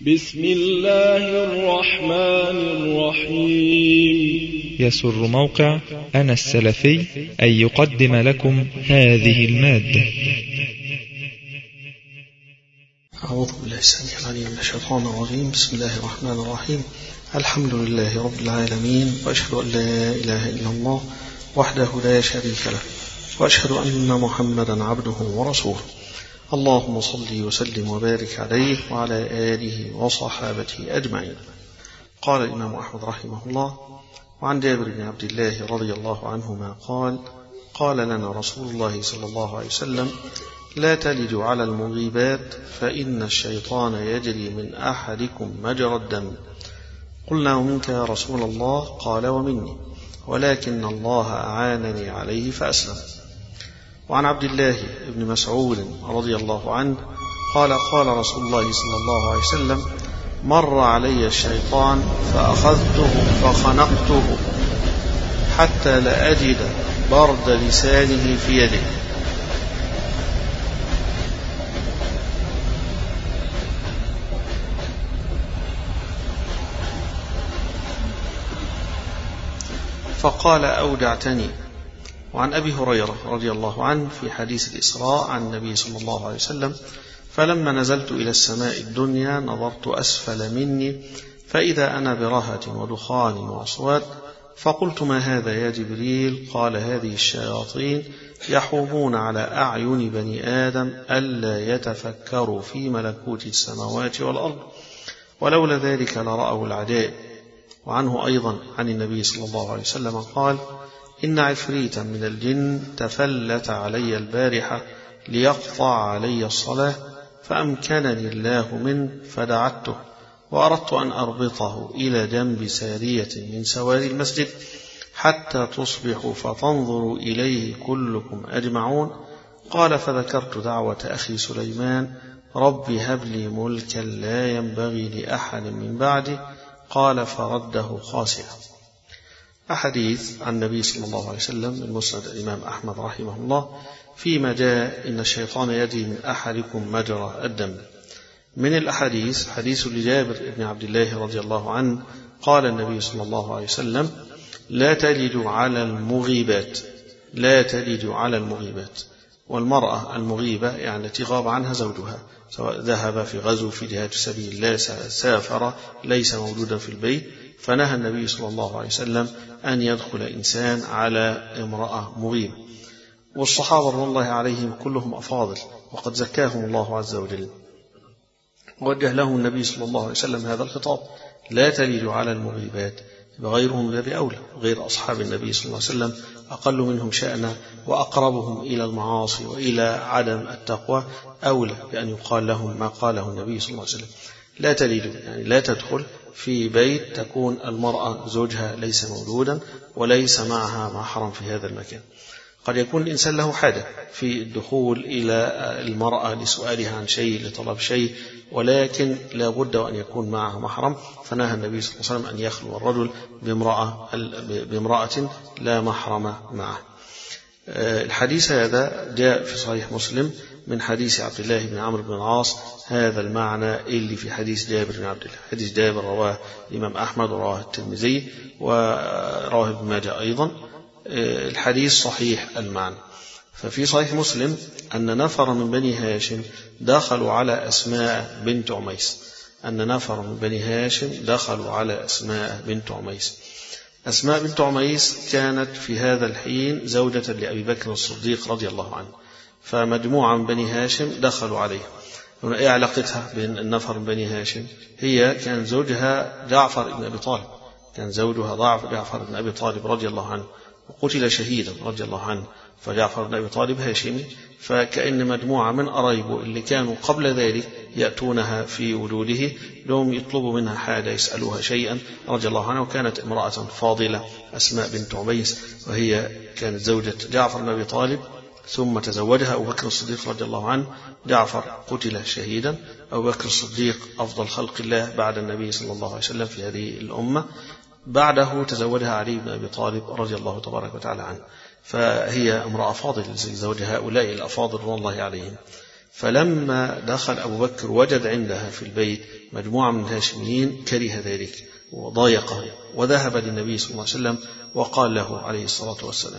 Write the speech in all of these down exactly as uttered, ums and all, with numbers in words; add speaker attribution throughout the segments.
Speaker 1: بسم الله الرحمن الرحيم.
Speaker 2: يسر موقع أنا السلفي أن يقدم لكم هذه المادة.
Speaker 3: أعوذ بالله السميع العليم من الشيطان الرجيم. بسم الله الرحمن الرحيم. الحمد لله رب العالمين، وأشهد أن لا إله إلا الله وحده لا شريك له، وأشهد أن محمدا عبده ورسوله. اللهم صل وسلم وبارك عليه وعلى آله وصحابته أجمعين. قال الإمام أحمد رحمه الله: وعن جابر بن عبد الله رضي الله عنهما قال: قال لنا رسول الله صلى الله عليه وسلم: لا تلجوا على المغيبات فإن الشيطان يجري من أحدكم مجرى الدم. قلنا: ومنك يا رسول الله؟ قال: ومني، ولكن الله أعانني عليه فأسلم. وعن عبد الله بن مسعود رضي الله عنه قال: قال رسول الله صلى الله عليه وسلم: مر علي الشيطان فأخذته فخنقته حتى لا أجد برد لسانه في يده. فقال: أودعتني. وعن أبي هريرة رضي الله عنه في حديث الإسراء عن النبي صلى الله عليه وسلم: فلما نزلت إلى السماء الدنيا نظرت أسفل مني فإذا أنا برهة ودخان وأصوات، فقلت: ما هذا يا جبريل؟ قال: هذه الشياطين يحومون على أعين بني آدم ألا يتفكروا في ملكوت السماوات والأرض، ولولا ذلك لرأوا العجائب. وعنه أيضا عن النبي صلى الله عليه وسلم قال: إن عفريتا من الجن تفلت علي البارحة ليقطع علي الصلاة، فأمكنني الله منه فدعته، وأردت أن أربطه إلى جنب سارية من سواري المسجد حتى تصبحوا فتنظروا إليه كلكم أجمعون. قال: فذكرت دعوة أخي سليمان: رب هب لي ملكا لا ينبغي لأحد من بعدي. قال: فرده خاسئا. أحاديث عن النبي صلى الله عليه وسلم من مسند الإمام أحمد رحمه الله فيما جاء إن الشيطان يجري من أحدكم مجرى الدم. من الأحاديث حديث لجابر بن عبد الله رضي الله عنه قال النبي صلى الله عليه وسلم: لا تلجوا على المغيبات. لا تلجوا على المغيبات. والمرأة المغيبة يعني التي غاب عنها زوجها، سواء ذهب في غزو في جهاد سبيل الله، سافر، ليس موجودا في البيت، فنهى النبي صلى الله عليه وسلم أن يدخل إنسان على امرأة مغيبة. والصحابة رضي الله عليهم كلهم أفاضل وقد زكاهم الله عز وجل، وجه لهم النبي صلى الله عليه وسلم هذا الخطاب: لا تلجوا على المغيبات. غيرهم باب أولى، غير أصحاب النبي صلى الله عليه وسلم أقل منهم شأنا وأقربهم إلى المعاصي وإلى عدم التقوى أولى بأن يقال لهم ما قاله النبي صلى الله عليه وسلم: لا تلجوا، يعني لا تدخل في بيت تكون المرأة زوجها ليس موجودا وليس معها محرم في هذا المكان. قد يكون الإنسان له حاجة في الدخول إلى المرأة لسؤالها عن شيء، لطلب شيء، ولكن لا بد أن يكون معها محرم، فنهى النبي صلى الله عليه وسلم أن يخلو الرجل بامرأة, بامرأة لا محرم معه. الحديث هذا جاء في صحيح مسلم من حديث عبد الله بن عمرو بن العاص هذا المعنى اللي في حديث جابر بن عبد الله. حديث جابر رواه الإمام أحمد ورواه الترمذي ورواه ابن ماجه أيضا. الحديث صحيح المعنى. ففي صحيح مسلم أن نفر من بني هاشم دخلوا على أسماء بنت عميس. أن نفر من بني هاشم دخلوا على أسماء بنت عميس. أسماء بنت عميس كانت في هذا الحين زوجة لأبي بكر الصديق رضي الله عنه، فمجموعة من بني هاشم دخلوا عليها. هنا إيه علاقتها بين النفر من بني هاشم؟ هي كان زوجها جعفر بن أبي طالب، كان زوجها ضعف جعفر بن أبي طالب رضي الله عنه، وقتل شهيدا رضي الله عنه، فجعفر بن أبي طالب هاشمي، فكأن مجموعة من قرايبه اللي كانوا قبل ذلك يأتونها في وجوده لهم يطلبوا منها حاجة، يسألوها شيئا رضي الله عنها. وكانت امرأة فاضلة أسماء بنت عميس، وهي كانت زوجة جعفر بن أبي طالب، ثم تزوجها أبو بكر الصديق رضي الله عنه. جعفر قتل شهيدا، أبو بكر الصديق أفضل خلق الله بعد النبي صلى الله عليه وسلم في هذه الأمة، بعده تزوجها علي بن أبي طالب رضي الله تبارك وتعالى عنه. فهي امرأة فاضلة زوج هؤلاء الأفاضل رضي الله عليهم. فلما دخل أبو بكر وجد عندها في البيت مجموعة من الهاشميين كره ذلك وضايقه، وذهب للنبي صلى الله عليه وسلم وقال له عليه الصلاة والسلام،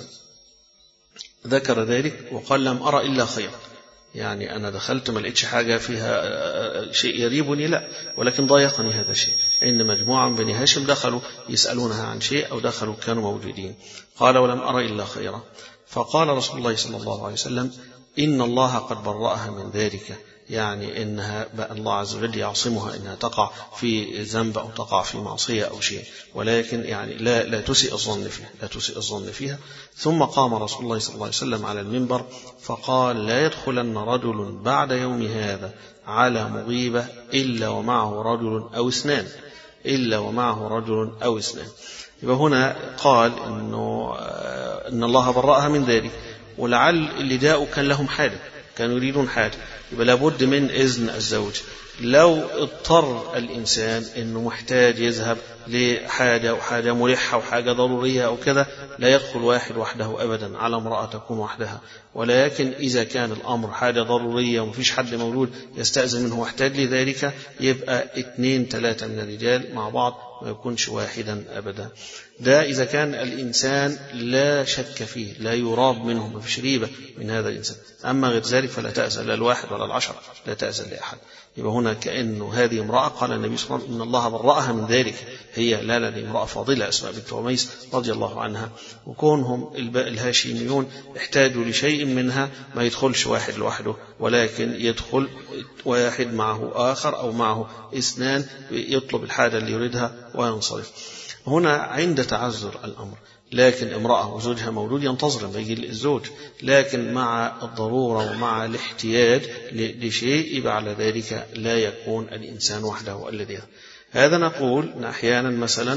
Speaker 3: ذكر ذلك وقال لم أرى إلا خير، يعني أنا دخلت ما لقيتش حاجة فيها شيء يريبني، لا، ولكن ضايقني هذا الشيء، إن مجموعة من بني هاشم دخلوا يسألونها عن شيء أو دخلوا كانوا موجودين. قال ولم أرى إلا خيرا. فقال رسول الله صلى الله عليه وسلم إن الله قد برأها من ذلك، يعني إنها الله عز وجل يعصمها إنها تقع في ذنب أو تقع في معصية أو شيء، ولكن يعني لا لا تسيء الظن فيها لا تسيء الظن فيها. ثم قام رسول الله صلى الله عليه وسلم على المنبر فقال لا يدخلن رجل بعد يوم هذا على مغيبة إلا ومعه رجل أو اثنان إلا ومعه رجل أو اثنان. يبقى هنا قال إنه إن الله برأها من ذلك، ولعل اللي جاءوا كان لهم حاجة، كانوا يريدون حاجة، يبقى لابد من إذن الزوج. لو اضطر الإنسان إنه محتاج يذهب لحاجة أو حاجة ملحة وحاجة ضرورية أو كذا، لا يدخل واحد وحده أبدا على امرأة تكون وحدها، ولكن إذا كان الأمر حاجة ضرورية ومفيش حد موجود يستأذن منه واحتاج لذلك، يبقى اثنين ثلاثة من الرجال مع بعض، ما يكونش واحدا أبدا. ده إذا كان الإنسان لا شك فيه، لا يراب منه، ما فيش ريبة من هذا الإنسان. أما غير ذلك فلا تأذن لا الواحد ولا العشر، لا تأذن لأحد. يبقى هنا كأنه هذه امرأة قال النبي صلى الله عليه وسلم إن الله برأها من ذلك، هي لا لا امرأة فاضلة أسماء بنت عميس رضي الله عنها، وكونهم الهاشميون احتاجوا لشيء منها ما يدخلش واحد لوحده، ولكن يدخل واحد معه آخر أو معه اثنان يطلب الحاجة اللي يريدها وينصرف. هنا عند تعذر الأمر، لكن امرأة وزوجها مولود ينتظر ما يجي الزوج، لكن مع الضرورة ومع الاحتياج لشيء يبقى على ذلك لا يكون الإنسان وحده الذي هذا. نقول إن أحيانا مثلا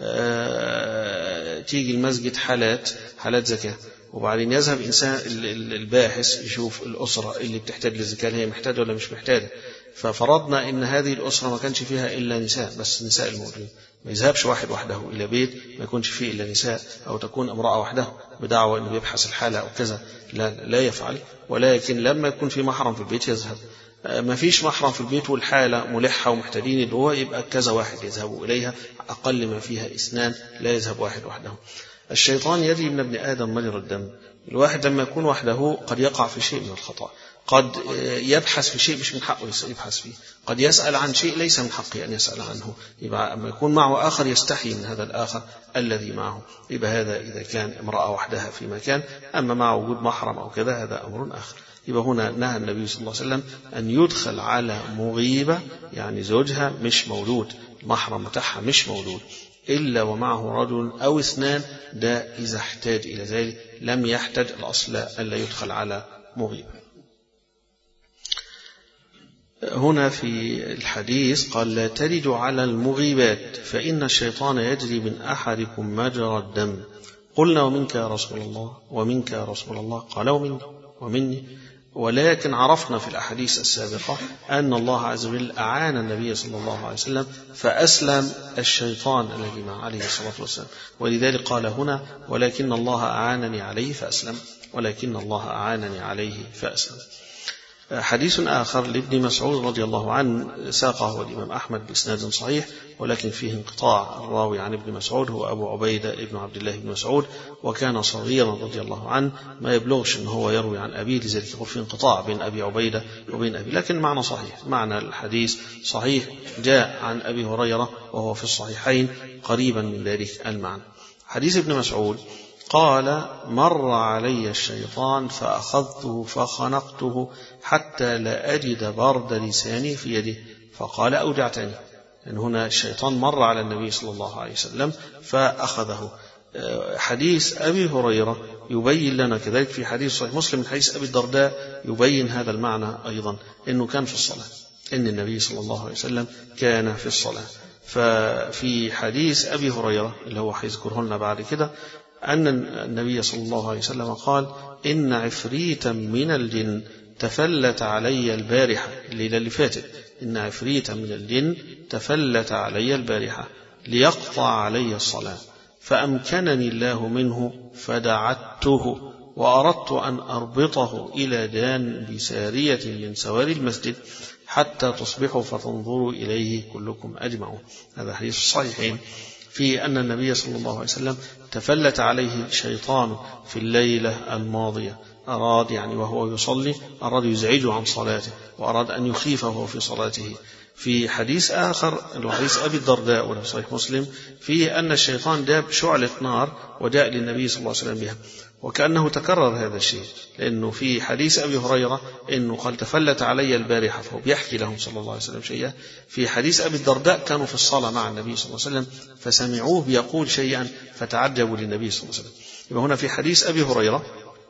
Speaker 3: تيجي المسجد حالات حالات زكاة، وبعدين يذهب إنسان الباحث يشوف الأسرة اللي بتحتاج للزكاة هي محتاجة ولا مش محتاجة، ففرضنا إن هذه الأسرة ما كانش فيها إلا نساء بس، نساء الموجودين، ما يذهبش واحد وحده إلى بيت ما يكونش فيه إلا نساء، أو تكون امرأة وحده بدعوة إنه يبحث الحالة أو كذا، لا لا يفعل. ولكن لما يكون في محرم في البيت يذهب. ما فيش محرم في البيت والحالة ملحة ومحتاجين اللي هو يبقى كذا واحد يذهبوا إليها، أقل ما فيها اثنان، لا يذهب واحد وحده. الشيطان يجري من ابن آدم مجرى الدم. الواحد لما يكون وحده قد يقع في شيء من الخطأ، قد يبحث في شيء مش من حقه يبحث فيه، قد يسأل عن شيء ليس من حقه أن يسأل عنه، يبقى أما يكون معه آخر يستحي من هذا الآخر الذي معه، يبقى هذا إذا كان امرأة وحدها في مكان. أما مع وجود محرم أو كذا هذا أمر آخر. يبقى هنا نهى النبي صلى الله عليه وسلم أن يدخل على مغيبة، يعني زوجها مش مولود، المحرم بتاعها مش مولود، إلا ومعه رجل أو اثنان، ده إذا احتاج إلى ذلك، لم يحتاج الأصل ألا يدخل على مغيبة. هنا في الحديث قال لا تلجوا على المغيبات فإن الشيطان يجري من أحدكم مجرى الدم. قلنا ومنك يا رسول الله، ومنك يا رسول الله، قال ومني ومني. ولكن عرفنا في الأحاديث السابقة أن الله عز وجل أعان النبي صلى الله عليه وسلم فأسلم الشيطان الذي معه عليه الصلاة والسلام، ولذلك قال هنا ولكن الله أعانني عليه فأسلم، ولكن الله أعانني عليه فأسلم. حديث آخر لابن مسعود رضي الله عنه ساقه الإمام أحمد بإسناد صحيح، ولكن فيه انقطاع. الراوي عن ابن مسعود هو أبو عبيدة ابن عبد الله بن مسعود، وكان صغيرا رضي الله عنه، ما يبلغش أنه هو يروي عن أبيه، لذلك يقول في انقطاع بين أبي عبيدة وبين أبي، لكن معنى صحيح، معنى الحديث صحيح، جاء عن أبي هريرة وهو في الصحيحين قريبا من ذلك المعنى. حديث ابن مسعود قال مر علي الشيطان فأخذته فخنقته حتى لا أجد برد لساني في يده فقال أوجعتني. يعني هنا الشيطان مر على النبي صلى الله عليه وسلم فأخذه. حديث أبي هريرة يبين لنا كذلك في حديث صحيح مسلم من حديث أبي الدرداء يبين هذا المعنى أيضا، أنه كان في الصلاة، أن النبي صلى الله عليه وسلم كان في الصلاة. ففي حديث أبي هريرة اللي هو هيذكره لنا بعد كده أن النبي صلى الله عليه وسلم قال إن عفريتا من الجن تفلت علي البارحة، الليلة اللي فاتت، إن عفريتا من الجن تفلت علي البارحة ليقطع علي الصلاة، فأمكنني الله منه فدعته وأردت أن أربطه إلى جانب سارية من سواري المسجد حتى تصبحوا فتنظروا إليه كلكم أجمعون. هذا حديث الصحيحين في أن النبي صلى الله عليه وسلم تفلت عليه شيطان في الليلة الماضية، أراد يعني وهو يصلي أراد يزعجه عن صلاته وأراد أن يخيفه في صلاته. في حديث آخر حديث أبي الدرداء وفي صحيح مسلم فيه أن الشيطان جاب شعلة نار وجاء للنبي صلى الله عليه وسلم بها، وكأنه تكرر هذا الشيء، لأنه في حديث أبي هريرة إنه قال تفلت علي البارحة، فهو بيحكي لهم صلى الله عليه وسلم شيئا. في حديث أبي الدرداء كانوا في الصلاة مع النبي صلى الله عليه وسلم فسمعوه بيقول شيئا فتعجبوا للنبي صلى الله عليه وسلم. يبقى هنا في حديث أبي هريرة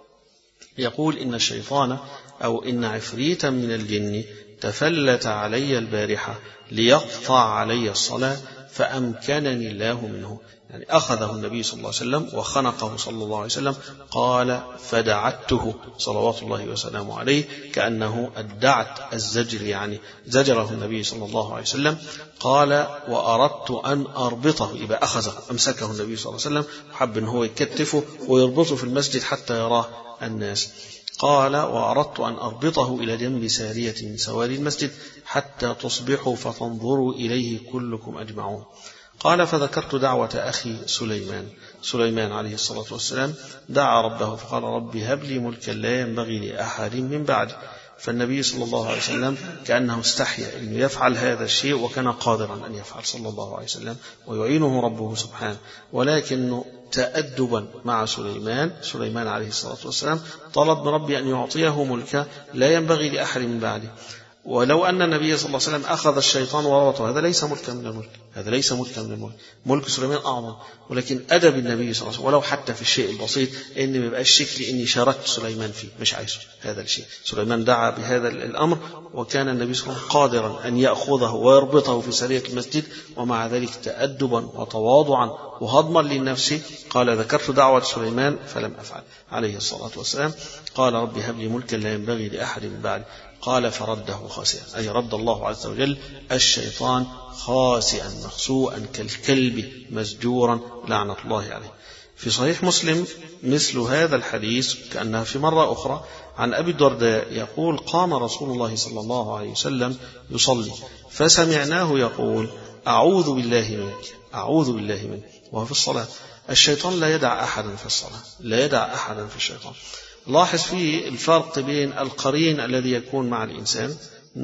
Speaker 3: يقول إن الشيطان أو إن عفريتا من الجن تفلت علي البارحة ليقطع علي الصلاة فأمكنني الله منه، يعني أخذه النبي صلى الله عليه وسلم وخنقه صلى الله عليه وسلم. قال فدعته صلوات الله وسلامه عليه، كأنه الدعت الزجر، يعني زجره النبي صلى الله عليه وسلم. قال وأردت أن أربطه، يبقى أخذه أمسكه النبي صلى الله عليه وسلم وحب أن هو يكتفه ويربطه في المسجد حتى يراه الناس. قال وأردت أن أربطه إلى جنب سارية من سواري المسجد حتى تصبحوا فتنظروا إليه كلكم أجمعون. قال فذكرت دعوة أخي سليمان سليمان عليه الصلاة والسلام، دعا ربه فقال رب هب لي ملكا لا ينبغي لأحد من بعد. فالنبي صلى الله عليه وسلم كأنه استحيا أن يفعل هذا الشيء، وكان قادرا أن يفعل صلى الله عليه وسلم ويعينه ربه سبحانه، ولكنه تأدبا مع سليمان سليمان عليه الصلاة والسلام طلب من ربي أن يعطيه ملكا لا ينبغي لأحد من بعده. ولو أن النبي صلى الله عليه وسلم أخذ الشيطان وربطه، هذا ليس ملكا من الملك، هذا ليس ملكا من الملك، ملك سليمان أعظم. ولكن أدب النبي صلى الله عليه وسلم ولو حتى في الشيء البسيط، إن ما يبقاش شكلي إني شاركت سليمان فيه، مش عايزه هذا الشيء. سليمان دعا بهذا الأمر، وكان النبي صلى الله عليه وسلم قادرا أن يأخذه ويربطه في سرية المسجد، ومع ذلك تأدبا وتواضعا وهضما للنفس قال ذكرت دعوة سليمان فلم أفعل عليه الصلاة والسلام. قال رب هب لي ملكا لا ينبغي لأحد من بعد. قال فرده خاسئا، أي رد الله عز وجل الشيطان خاسئا مخسوءا كالكلب مسجورا لعنة الله عليه. في صحيح مسلم مثل هذا الحديث كأنها في مرة أخرى عن أبي الدرداء يقول قام رسول الله صلى الله عليه وسلم يصلي فسمعناه يقول أعوذ بالله منك أعوذ بالله منك، وهو في الصلاة. الشيطان لا يدع أحدا في الصلاة، لا يدع أحدا في الشيطان. لاحظ فيه الفرق بين القرين الذي يكون مع الإنسان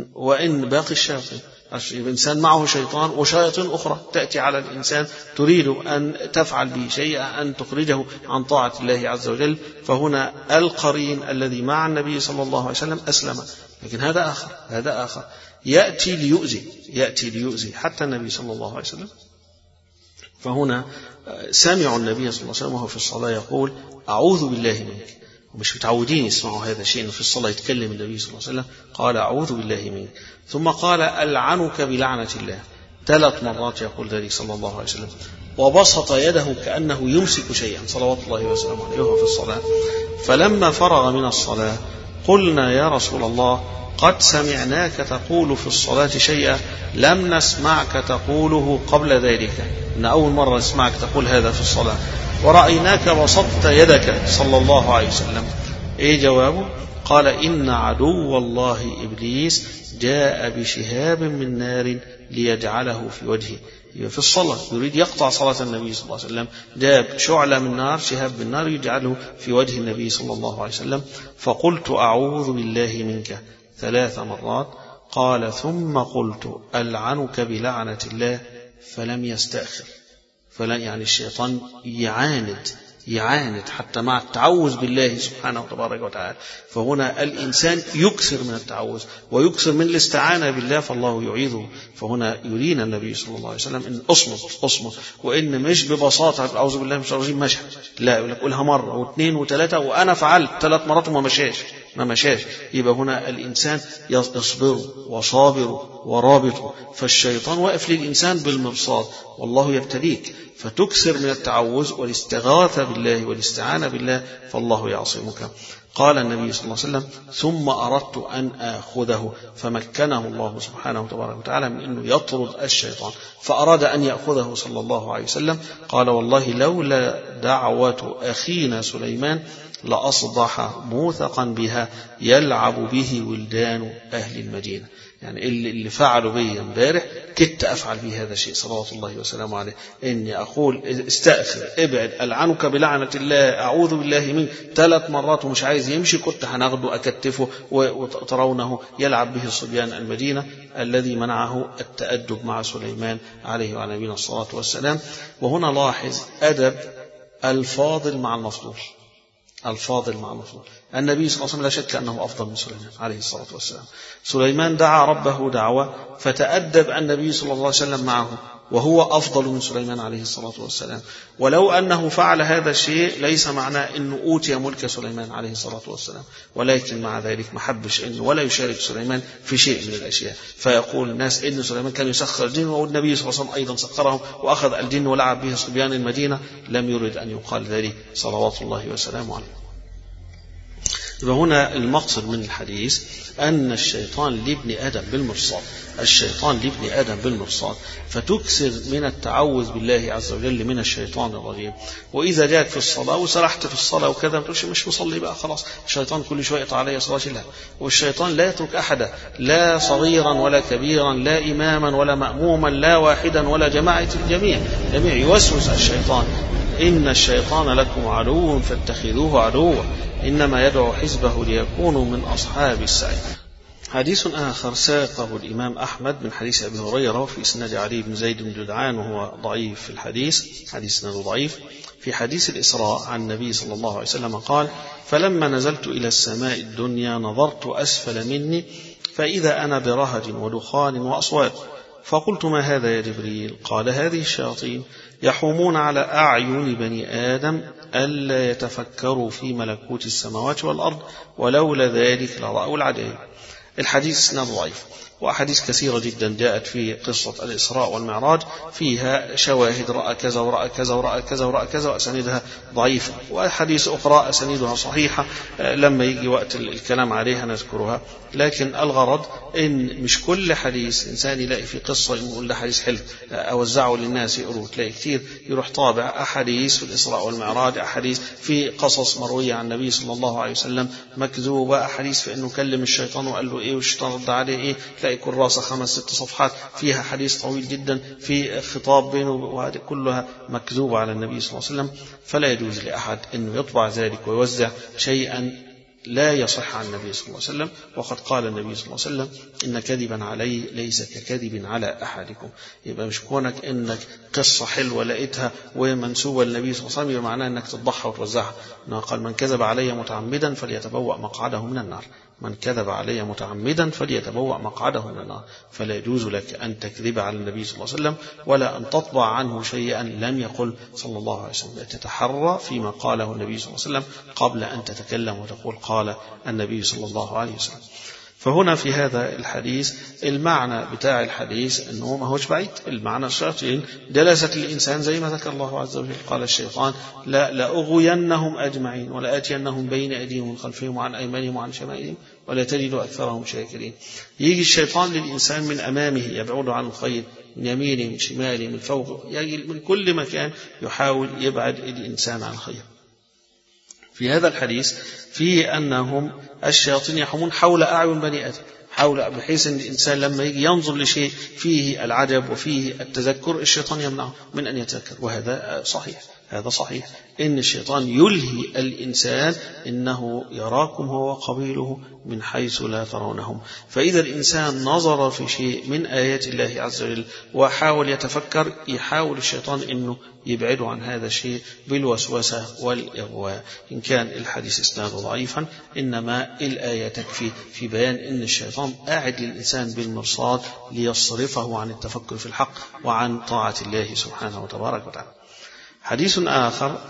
Speaker 3: وإن باقي الشياطين. الإنسان معه شيطان وشياطين أخرى تأتي على الإنسان تريد أن تفعل به شيئا، أن تخرجه عن طاعة الله عز وجل. فهنا القرين الذي مع النبي صلى الله عليه وسلم أسلم، لكن هذا آخر هذا آخر يأتي ليؤذي يأتي ليؤذي حتى النبي صلى الله عليه وسلم. فهنا سمع النبي صلى الله عليه وسلم وهو في الصلاة يقول أعوذ بالله منك، ومش متعودين يسمعوا هذا الشيء في الصلاة يتكلم النبي صلى الله عليه وسلم. قال أعوذ بالله منك، ثم قال ألعنك بلعنة الله، ثلاث مرات يقول ذلك صلى الله عليه وسلم، وبسط يده كأنه يمسك شيئا صلوات الله وسلامه عليه وهو في الصلاة. فلما فرغ من الصلاة قلنا يا رسول الله قد سمعناك تقول في الصلاة شيئا لم نسمعك تقوله قبل ذلك، إن أول مرة نسمعك تقول هذا في الصلاة، ورأيناك بسطت يدك صلى الله عليه وسلم. إيه جوابه؟ قال إن عدو الله إبليس جاء بشهاب من نار ليجعله في وجهه. في الصلاة يريد يقطع صلاة النبي صلى الله عليه وسلم، جاب شعلة من نار شهاب من نار يجعله في وجه النبي صلى الله عليه وسلم. فقلت أعوذ بالله منك ثلاث مرات. قال ثم قلت ألعنك بلعنة الله، فلم يستأخر، فلا يعني الشيطان يعاند يعاند حتى مع التعوذ بالله سبحانه وتبارك وتعالى. فهنا الإنسان يكثر من التعوذ ويكثر من الاستعانة بالله، فالله يعيذه. فهنا يرينا النبي صلى الله عليه وسلم إن أصمت أصمت، وإن مش ببساطة أعوذ بالله من الشيطان الرجيم مشى، لا، يقول لك قولها مرة واثنين وثلاثة، وأنا فعلت ثلاث مرات وما مشاش ما مشاش يبقى هنا الإنسان يصبر وصابر ورابط، فالشيطان واقف للإنسان بالمرصاد والله يبتليك، فتكثر من التعوذ والاستغاثة بالله والاستعانة بالله، فالله يعصمك. قال النبي صلى الله عليه وسلم ثم أردت أن آخذه، فمكنه الله سبحانه وتبارك وتعالى من أنه يطرد الشيطان، فأراد أن يأخذه صلى الله عليه وسلم. قال والله لولا دعوة أخينا سليمان لأصبح موثقا بها يلعب به ولدان أهل المدينة. يعني اللي فعلوا بي امبارح كدت أفعل به هذا الشيء صلوات الله وسلامه عليه، إني أقول استأثر ابعد ألعنك بلعنة الله أعوذ بالله منك ثلاث مرات ومش عايز يمشي، كنت هناخده أكتفه وترونه يلعب به صبيان المدينة الذي منعه التأدب مع سليمان عليه وعلى نبينا الصلاة والسلام. وهنا لاحظ أدب الفاضل مع المفضول. الفاضل مع المفضول. النبي صلى الله عليه وسلم لا شك أنه أفضل من سليمان عليه الصلاة والسلام. سليمان دعا ربه دعوة فتأدب النبي صلى الله عليه وسلم معه وهو أفضل من سليمان عليه الصلاة والسلام. ولو أنه فعل هذا الشيء ليس معناه أنه أوتي ملك سليمان عليه الصلاة والسلام، ولكن مع ذلك ما حبش أنه ولا يشارك سليمان في شيء من الأشياء، فيقول الناس إن سليمان كان يسخر الجن والنبي صلى الله عليه وسلم أيضا سخرهم وأخذ الجن ولعب به صبيان المدينة. لم يرد أن يقال ذلك صلوات الله وسلامه عليه. هنا المقصد من الحديث أن الشيطان لابن آدم بالمرصاد، الشيطان لابن آدم بالمرصاد، فتكثر من التعوذ بالله عز وجل من الشيطان الرجيم. وإذا جاءت في الصلاة وسرحت في الصلاة وكذا ما تقولش مش مصلي بقى خلاص، الشيطان كل شوية يقطع علي صلاة. لا، والشيطان لا يترك أحدا، لا صغيرا ولا كبيرا، لا إماما ولا مأموما، لا واحدا ولا جماعة، الجميع جميع يوسوس الشيطان. إن الشيطان لكم عدو فاتخذوه عدوا إنما يدعو حزبه ليكونوا من أصحاب السعير. حديث آخر ساقه الإمام أحمد من حديث أبي هريرة في إسناد علي بن زيد بن جدعان وهو ضعيف في الحديث، حديث إسناده ضعيف. في حديث الإسراء عن النبي صلى الله عليه وسلم قال: فلما نزلت إلى السماء الدنيا نظرت أسفل مني فإذا أنا برهج ودخان وأصوات، فقلت: ما هذا يا جبريل؟ قال: هذه الشياطين يحومون على أعين بني آدم ألا يتفكروا في ملكوت السماوات والأرض ولولا ذلك لرأوا العجائب. الحديث إسناد ضعيف، وأحاديث كثيرة جدا جاءت في قصة الإسراء والمعراج فيها شواهد رأى كذا ورأى كذا ورأى كذا ورأى كذا وأسانيدها ضعيفة، وأحاديث أخرى أسانيدها صحيحة لما يجي وقت الكلام عليها نذكرها. لكن الغرض إن مش كل حديث إنسان يلاقي في قصة يقول ده حديث حلو أوزعه للناس يقروه، تلاقي كتير يروح طابع أحاديث في الإسراء والمعراج، أحاديث في قصص مروية عن النبي صلى الله عليه وسلم مكذوبة، أحاديث في أنه كلم الشيطان وقال له إيه والشيطان رد عليه إيه، تلاقي كراسة خمس ست صفحات فيها حديث طويل جدا في خطاب بينه، وهذه كلها مكذوبة على النبي صلى الله عليه وسلم. فلا يجوز لأحد أنه يطبع ذلك ويوزع شيئا لا يصح عن النبي صلى الله عليه وسلم. وقد قال النبي صلى الله عليه وسلم: إن كذبا علي ليس ككذب على أحدكم. يبقى مش كونك إنك قصة حلوة لقيتها ومنسوبة للنبي صلى الله عليه وسلم يبقى معناه إنك تضحى وتوزعها. إنه قال: من كذب علي متعمدا فليتبوأ مقعده من النار، من كذب علي متعمدا فليتبوأ مقعده من النار. فلا يجوز لك أن تكذب على النبي صلى الله عليه وسلم ولا أن تطبع عنه شيئا لم يقل صلى الله عليه وسلم. تتحرى فيما قاله النبي صلى الله عليه وسلم قبل أن تتكلم وتقول قال النبي صلى الله عليه وسلم. فهنا في هذا الحديث المعنى بتاع الحديث أنه ما هوش بعيد، المعنى الشياطين جلست الإنسان زي ما ذكر الله عز وجل. قال الشيطان: لا لأغوينهم أجمعين ولا آتينهم بين أيديهم ومن خلفهم وعن أيمانهم وعن شمائلهم ولا تجد أكثرهم شاكرين. يجي الشيطان للإنسان من أمامه يبعد عن الخير، من يمينه من شماله من فوقه، يجي من كل مكان يحاول يبعد الإنسان عن الخير. في هذا الحديث في أنهم الشياطين يحومون حول أعين بني آدم، حول بحيث أن الإنسان لما يجي ينظر لشيء فيه العجب وفيه التذكر الشيطان يمنعه من أن يتذكر. وهذا صحيح، هذا صحيح إن الشيطان يلهي الإنسان إنه يراكم هو وقبيله من حيث لا ترونهم. فإذا الإنسان نظر في شيء من آيات الله عز وجل وحاول يتفكر، يحاول الشيطان إنه يبعده عن هذا الشيء بالوسوسة والإغواء. إن كان الحديث إسناده ضعيفا إنما الآية تكفي في بيان إن الشيطان قاعد للإنسان بالمرصاد ليصرفه عن التفكر في الحق وعن طاعة الله سبحانه وتبارك وتعالى. حديث آخر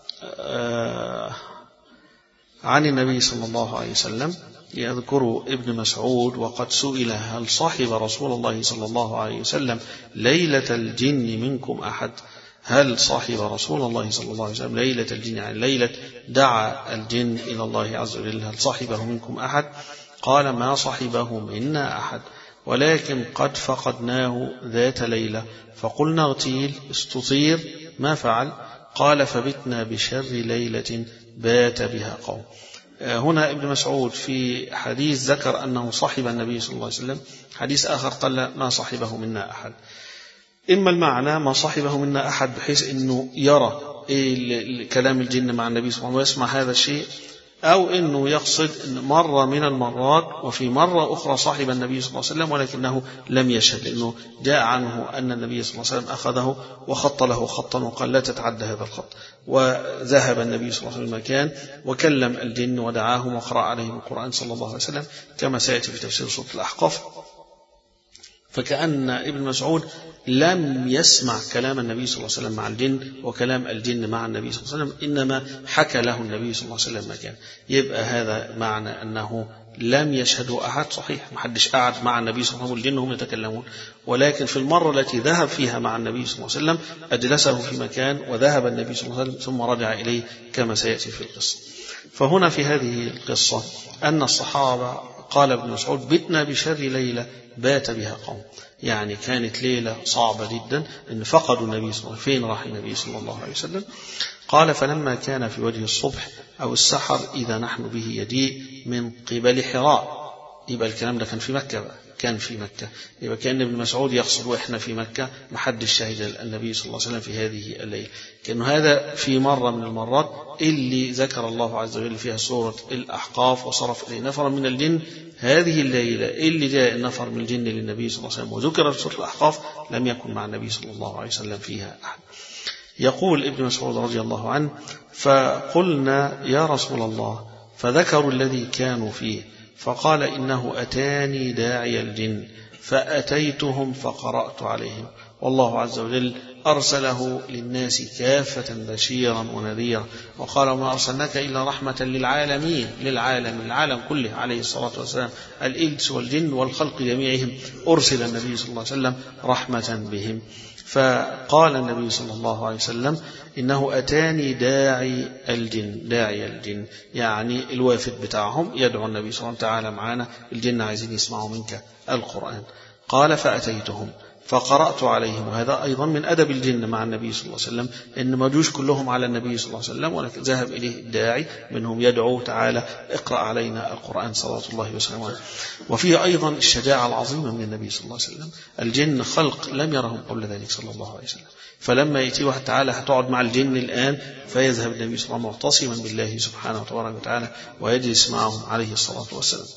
Speaker 3: عن النبي صلى الله عليه وسلم يذكر ابن مسعود: وقد سئل هل صحب رسول الله صلى الله عليه وسلم ليلة الجن منكم أحد؟ هل صحب رسول الله صلى الله عليه وسلم ليلة الجن، يعني ليلة دعا الجن إلى الله عز وجل، هل صحبه منكم أحد؟ قال: ما صحبه منا أحد، ولكن قد فقدناه ذات ليلة فقلنا اغتيل، استطير، ما فعل؟ قال فبتنا بشر ليلة بات بها قوم. هنا ابن مسعود في حديث ذكر أنه صحب النبي صلى الله عليه وسلم، حديث آخر قال ما صحبه منا أحد. إما المعنى ما صحبه منا أحد بحيث أنه يرى كلام الجن مع النبي صلى الله عليه وسلم ويسمع هذا الشيء، أو أنه يقصد أن مرة من المرات وفي مرة أخرى صاحب النبي صلى الله عليه وسلم ولكنه لم يشهد، لأنه جاء عنه أن النبي صلى الله عليه وسلم أخذه وخط له خطا وقال لا تتعدى هذا الخط، وذهب النبي صلى الله عليه وسلم المكان وكلم الجن ودعاهم وقرأ عليهم القرآن صلى الله عليه وسلم كما سيأتي في تفسير سورة الأحقاف. فكأن ابن مسعود لم يسمع كلام النبي صلى الله عليه وسلم مع الجن وكلام الجن مع النبي صلى الله عليه وسلم، إنما حكى له النبي صلى الله عليه وسلم مكان. يبقى هذا معنى أنه لم يشهدوا أحد، صحيح محدش قعد مع النبي صلى الله عليه وسلم، الجن هم يتكلمون، ولكن في المرة التي ذهب فيها مع النبي صلى الله عليه وسلم أجلسه في مكان وذهب النبي صلى الله عليه وسلم ثم رجع إليه كما سيأتي في القصة. فهنا في هذه القصة أن الصحابة قال ابن مسعود بتنا بشر ليلة بات بها قوم، يعني كانت ليلة صعبة جدا إن فقدوا النبي صلى الله عليه وسلم. فين راح النبي صلى الله عليه وسلم؟ قال فلما كان في وجه الصبح أو السحر إذا نحن به يجيء من قبل حراء. يبقى الكلام ده كان في مكة بقى. كان في مكة، يبقى كان ابن مسعود يقصد وإحنا في مكة محدش شهد النبي صلى الله عليه وسلم في هذه الليلة، كأنه هذا في مرة من المرات اللي ذكر الله عز وجل فيها سورة الأحقاف وصرف إليه نفر من الجن. هذه الليلة اللي جاء النفر من الجن للنبي صلى الله عليه وسلم وذكر في سورة الأحقاف لم يكن مع النبي صلى الله عليه وسلم فيها أحد. يقول ابن مسعود رضي الله عنه فقلنا يا رسول الله، فذكروا الذي كانوا فيه، فقال إنه أتاني داعي الجن فأتيتهم فقرأت عليهم، والله عز وجل أرسله للناس كافة بشيرا ونذيرا، وقال ما أرسلناك إلا رحمة للعالمين، للعالم العالم كله عليه الصلاة والسلام، الإنس والجن والخلق جميعهم أرسل النبي صلى الله عليه وسلم رحمة بهم. فقال النبي صلى الله عليه وسلم إنه أتاني داعي الجن، داعي الجن يعني الوافد بتاعهم يدعو النبي صلى الله عليه وسلم تعالى معنا الجن عايزين يسمعوا منك القرآن. قال فأتيتهم فقرأت عليهم، وهذا أيضا من أدب الجن مع النبي صلى الله عليه وسلم، إن ما جوش كلهم على النبي صلى الله عليه وسلم، ولكن ذهب إليه الداعي منهم يدعو تعالى اقرأ علينا القرآن صلوات الله وسلامه عليه. وفيه أيضا الشجاعة العظيمة من النبي صلى الله عليه وسلم، الجن خلق لم يرهم قبل ذلك صلى الله عليه وسلم، فلما يأتي واحد تعالى هتقعد مع الجن الآن، فيذهب النبي صلى الله عليه وسلم معتصما بالله سبحانه وتعالى ويجلس معهم عليه الصلاة والسلام.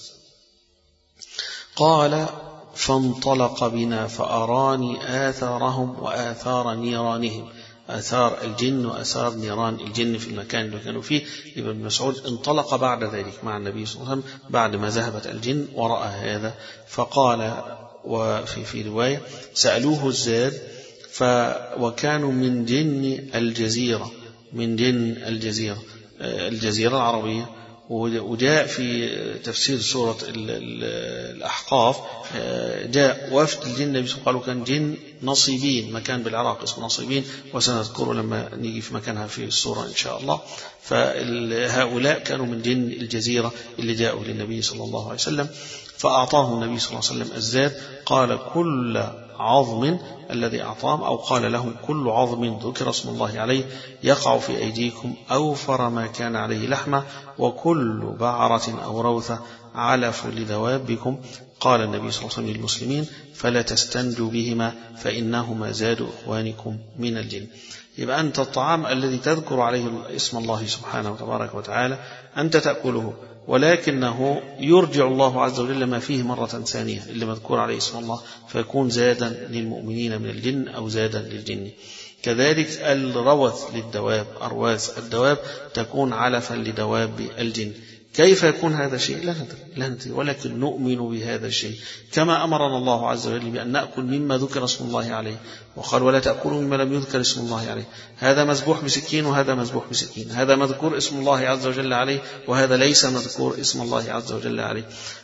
Speaker 3: قال فانطلق بنا فأراني آثارهم وآثار نيرانهم، آثار الجن وآثار نيران الجن في المكان اللي كانوا فيه. ابن مسعود انطلق بعد ذلك مع النبي صلى الله عليه وسلم بعد ما ذهبت الجن ورأى هذا، فقال وفي في رواية سألوه الزاد وكانوا من جن الجزيرة، من جن الجزيرة الجزيرة العربية. وجاء في تفسير سورة الأحقاف جاء وفد الجن قالوا كان جن نصيبين، مكان بالعراق اسمه نصيبين وسنذكره لما نيجي في مكانها في السورة إن شاء الله. فهؤلاء كانوا من جن الجزيرة اللي جاءوا للنبي صلى الله عليه وسلم، فأعطاه النبي صلى الله عليه وسلم الزاد، قال كل عظم الذي أعطاهم أو قال لهم كل عظم ذكر اسم الله عليه يقع في أيديكم أوفر ما كان عليه لحمة، وكل بعرة أو روثة علف لذوابكم. قال النبي صلى الله عليه وسلم للمسلمين فلا تستنجوا بهما فإنهما زاد إخوانكم من الجن. يبقى أنت الطعام الذي تذكر عليه اسم الله سبحانه وتبارك وتعالى أنت تأكله، ولكنه يرجع الله عز وجل ما فيه مرة ثانية اللي مذكور عليه اسم الله فيكون زادا للمؤمنين من الجن أو زادا للجن. كذلك الروث للدواب، أرواث الدواب تكون علفا لدواب الجن. كيف يكون هذا الشيء؟ لا ندري لا ندري ولكن نؤمن بهذا الشيء كما أمرنا الله عز وجل بأن نأكل مما ذكر اسم الله عليه، وقال ولا تأكلوا مما لم يذكر اسم الله عليه. هذا مذبوح بسكين وهذا مذبوح بسكين، هذا مذكور اسم الله عز وجل عليه وهذا ليس مذكور اسم الله عز وجل عليه.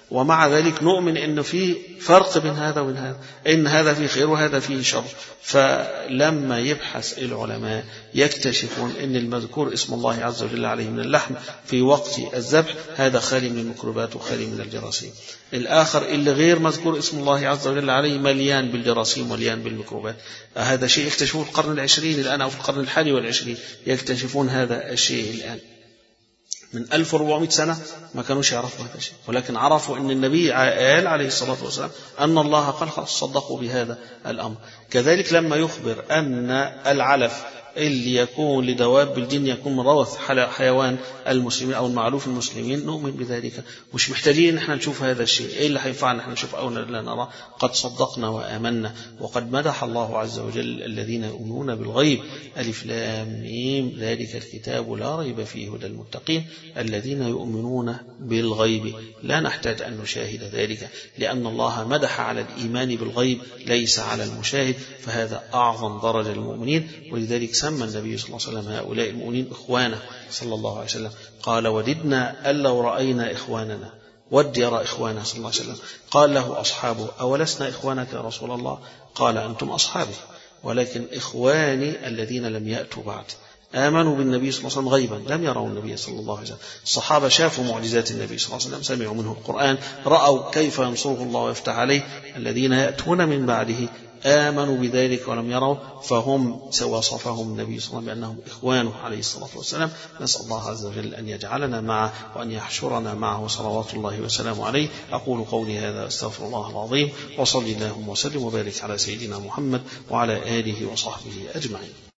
Speaker 3: ومع ذلك نؤمن أنه في فرق بين هذا وبين هذا، إن هذا فيه خير وهذا فيه شر. فلما يبحث العلماء يكتشفون أن المذكور اسم الله عز وجل عليه من اللحم في وقت الذبح هذا خالي من الميكروبات وخالي من الجراثيم. الآخر اللي غير مذكور اسم الله عز وجل عليه مليان بالجراثيم مليان بالميكروبات. هذا شيء يكتشفوه في القرن العشرين الآن أو في القرن الحادي والعشرين، يكتشفون هذا الشيء الآن. من ألف وأربعمائة سنة ما كانوش يعرفوا هذا الشيء، ولكن عرفوا أن النبي قال عليه الصلاة والسلام أن الله قال خلاص صدقوا بهذا الأمر. كذلك لما يخبر أن العلف اللي يكون لدواب الجن يكون من روث حيوان المسلمين أو المعلوف المسلمين نؤمن بذلك، مش محتاجين نحن نشوف هذا الشيء. إيه اللي حينفعنا نحن نشوف أو لا نرى؟ قد صدقنا وآمنا. وقد مدح الله عز وجل الذين يؤمنون بالغيب ألف لام ميم ذلك الكتاب لا ريب فيه هدى المتقين الذين يؤمنون بالغيب. لا نحتاج أن نشاهد ذلك، لأن الله مدح على الإيمان بالغيب ليس على المشاهد، فهذا أعظم درجة المؤمنين. ولذلك سمى النبي صلى الله عليه وسلم هؤلاء المؤمنين إخوانا صلى الله عليه وسلم. قال وددنا أن لو رأينا إخواننا، ود يرى إخوانا صلى الله عليه وسلم. قال له أصحابه أولسنا إخوانك يا رسول الله؟ قال أنتم أصحابي، ولكن إخواني الذين لم يأتوا بعد آمنوا بالنبي صلى الله عليه وسلم غيبا لم يروا النبي صلى الله عليه وسلم. الصحابة شافوا معجزات النبي صلى الله عليه وسلم، سمعوا منه القرآن، رأوا كيف ينصره الله ويفتح عليه. الذين يأتون من بعده آمنوا بذلك ولم يروا، فهم وصفهم النبي صلى الله عليه وسلم بأنهم إخوانه عليه الصلاة والسلام. نسأل الله عز وجل أن يجعلنا معه وأن يحشرنا معه صلوات الله وسلامه عليه. أقول قولي هذا أستغفر الله العظيم، وصلي اللهم وسلم وبارك على سيدنا محمد وعلى آله وصحبه أجمعين.